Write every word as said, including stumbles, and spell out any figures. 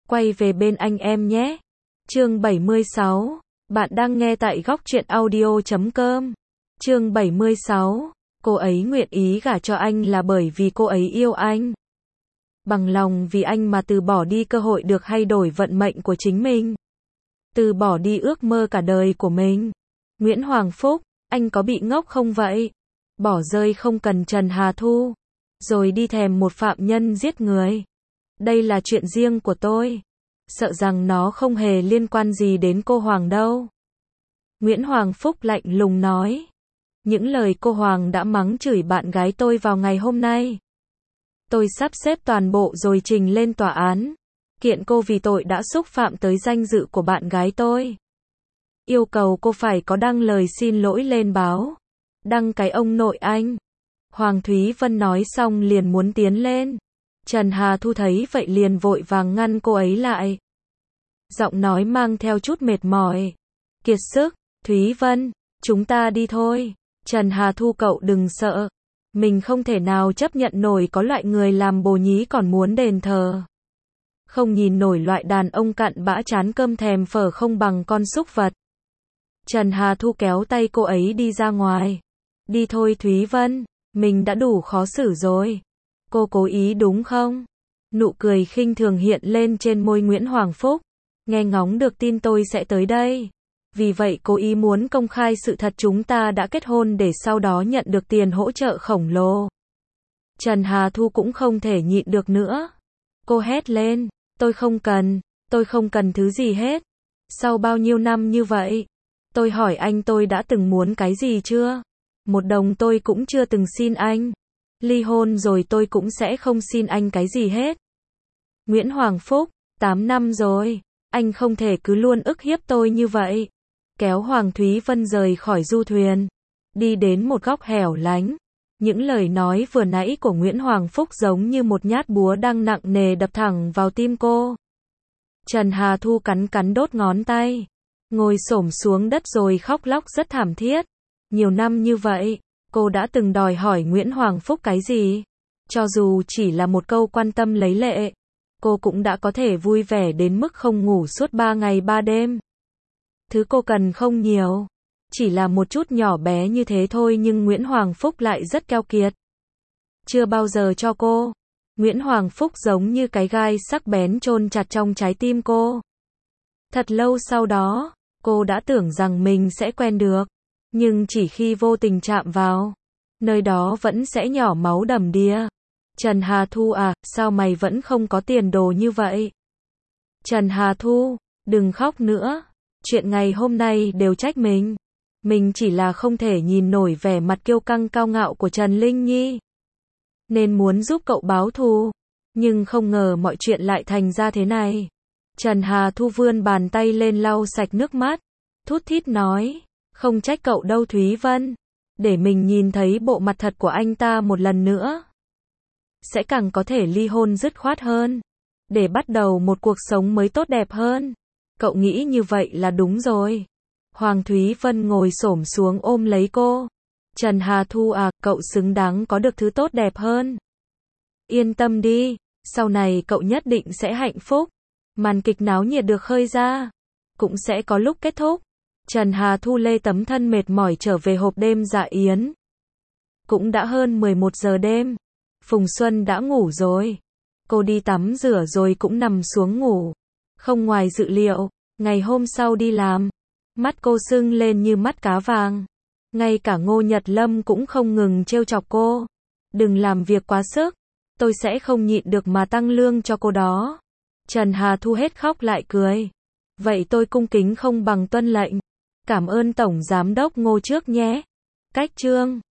quay về bên anh em nhé. Chương bảy mươi sáu. Bạn đang nghe tại góc truyện audio chấm com. Chương bảy mươi sáu. Cô ấy nguyện ý gả cho anh là bởi vì cô ấy yêu anh. Bằng lòng vì anh mà từ bỏ đi cơ hội được thay đổi vận mệnh của chính mình. Từ bỏ đi ước mơ cả đời của mình. Nguyễn Hoàng Phúc, anh có bị ngốc không vậy? Bỏ rơi không cần Trần Hà Thu. Rồi đi thèm một phạm nhân giết người. Đây là chuyện riêng của tôi. Sợ rằng nó không hề liên quan gì đến cô Hoàng đâu. Nguyễn Hoàng Phúc lạnh lùng nói. Những lời cô Hoàng đã mắng chửi bạn gái tôi vào ngày hôm nay. Tôi sắp xếp toàn bộ rồi trình lên tòa án. Kiện cô vì tội đã xúc phạm tới danh dự của bạn gái tôi. Yêu cầu cô phải có đăng lời xin lỗi lên báo. Đăng cái ông nội anh. Hoàng Thúy Vân nói xong liền muốn tiến lên. Trần Hà Thu thấy vậy liền vội vàng ngăn cô ấy lại. Giọng nói mang theo chút mệt mỏi. Kiệt sức, Thúy Vân, chúng ta đi thôi. Trần Hà Thu cậu đừng sợ. Mình không thể nào chấp nhận nổi có loại người làm bồ nhí còn muốn đền thờ. Không nhìn nổi loại đàn ông cặn bã chán cơm thèm phở không bằng con súc vật. Trần Hà Thu kéo tay cô ấy đi ra ngoài. Đi thôi Thúy Vân, mình đã đủ khó xử rồi. Cô cố ý đúng không? Nụ cười khinh thường hiện lên trên môi Nguyễn Hoàng Phúc. Nghe ngóng được tin tôi sẽ tới đây. Vì vậy cố ý muốn công khai sự thật chúng ta đã kết hôn để sau đó nhận được tiền hỗ trợ khổng lồ. Trần Hà Thu cũng không thể nhịn được nữa. Cô hét lên, tôi không cần, tôi không cần thứ gì hết. Sau bao nhiêu năm như vậy, tôi hỏi anh tôi đã từng muốn cái gì chưa? Một đồng tôi cũng chưa từng xin anh. Ly hôn rồi tôi cũng sẽ không xin anh cái gì hết. Nguyễn Hoàng Phúc, tám năm rồi, anh không thể cứ luôn ức hiếp tôi như vậy. Kéo Hoàng Thúy Vân rời khỏi du thuyền, đi đến một góc hẻo lánh. Những lời nói vừa nãy của Nguyễn Hoàng Phúc giống như một nhát búa đang nặng nề đập thẳng vào tim cô. Trần Hà Thu cắn cắn đốt ngón tay, ngồi xổm xuống đất rồi khóc lóc rất thảm thiết. Nhiều năm như vậy, cô đã từng đòi hỏi Nguyễn Hoàng Phúc cái gì? Cho dù chỉ là một câu quan tâm lấy lệ, cô cũng đã có thể vui vẻ đến mức không ngủ suốt ba ngày ba đêm. Thứ cô cần không nhiều, chỉ là một chút nhỏ bé như thế thôi nhưng Nguyễn Hoàng Phúc lại rất keo kiệt. Chưa bao giờ cho cô. Nguyễn Hoàng Phúc giống như cái gai sắc bén chôn chặt trong trái tim cô. Thật lâu sau đó, cô đã tưởng rằng mình sẽ quen được. Nhưng chỉ khi vô tình chạm vào, nơi đó vẫn sẽ nhỏ máu đầm đìa. Trần Hà Thu à, sao mày vẫn không có tiền đồ như vậy? Trần Hà Thu, đừng khóc nữa. Chuyện ngày hôm nay đều trách mình. Mình chỉ là không thể nhìn nổi vẻ mặt kiêu căng cao ngạo của Trần Linh Nhi. Nên muốn giúp cậu báo thù. Nhưng không ngờ mọi chuyện lại thành ra thế này. Trần Hà Thu vươn bàn tay lên lau sạch nước mắt. Thút thít nói. Không trách cậu đâu Thúy Vân. Để mình nhìn thấy bộ mặt thật của anh ta một lần nữa. Sẽ càng có thể ly hôn dứt khoát hơn. Để bắt đầu một cuộc sống mới tốt đẹp hơn. Cậu nghĩ như vậy là đúng rồi. Hoàng Thúy Vân ngồi xổm xuống ôm lấy cô. Trần Hà Thu à, cậu xứng đáng có được thứ tốt đẹp hơn. Yên tâm đi, sau này cậu nhất định sẽ hạnh phúc. Màn kịch náo nhiệt được khơi ra, cũng sẽ có lúc kết thúc. Trần Hà Thu lê tấm thân mệt mỏi trở về hộp đêm dạ yến. Cũng đã hơn mười một giờ đêm. Phùng Xuân đã ngủ rồi. Cô đi tắm rửa rồi cũng nằm xuống ngủ. Không ngoài dự liệu, ngày hôm sau đi làm, mắt cô sưng lên như mắt cá vàng. Ngay cả Ngô Nhật Lâm cũng không ngừng trêu chọc cô. Đừng làm việc quá sức, tôi sẽ không nhịn được mà tăng lương cho cô đó. Trần Hà Thu hết khóc lại cười. Vậy tôi cung kính không bằng tuân lệnh. Cảm ơn Tổng Giám đốc Ngô trước nhé. Cách chương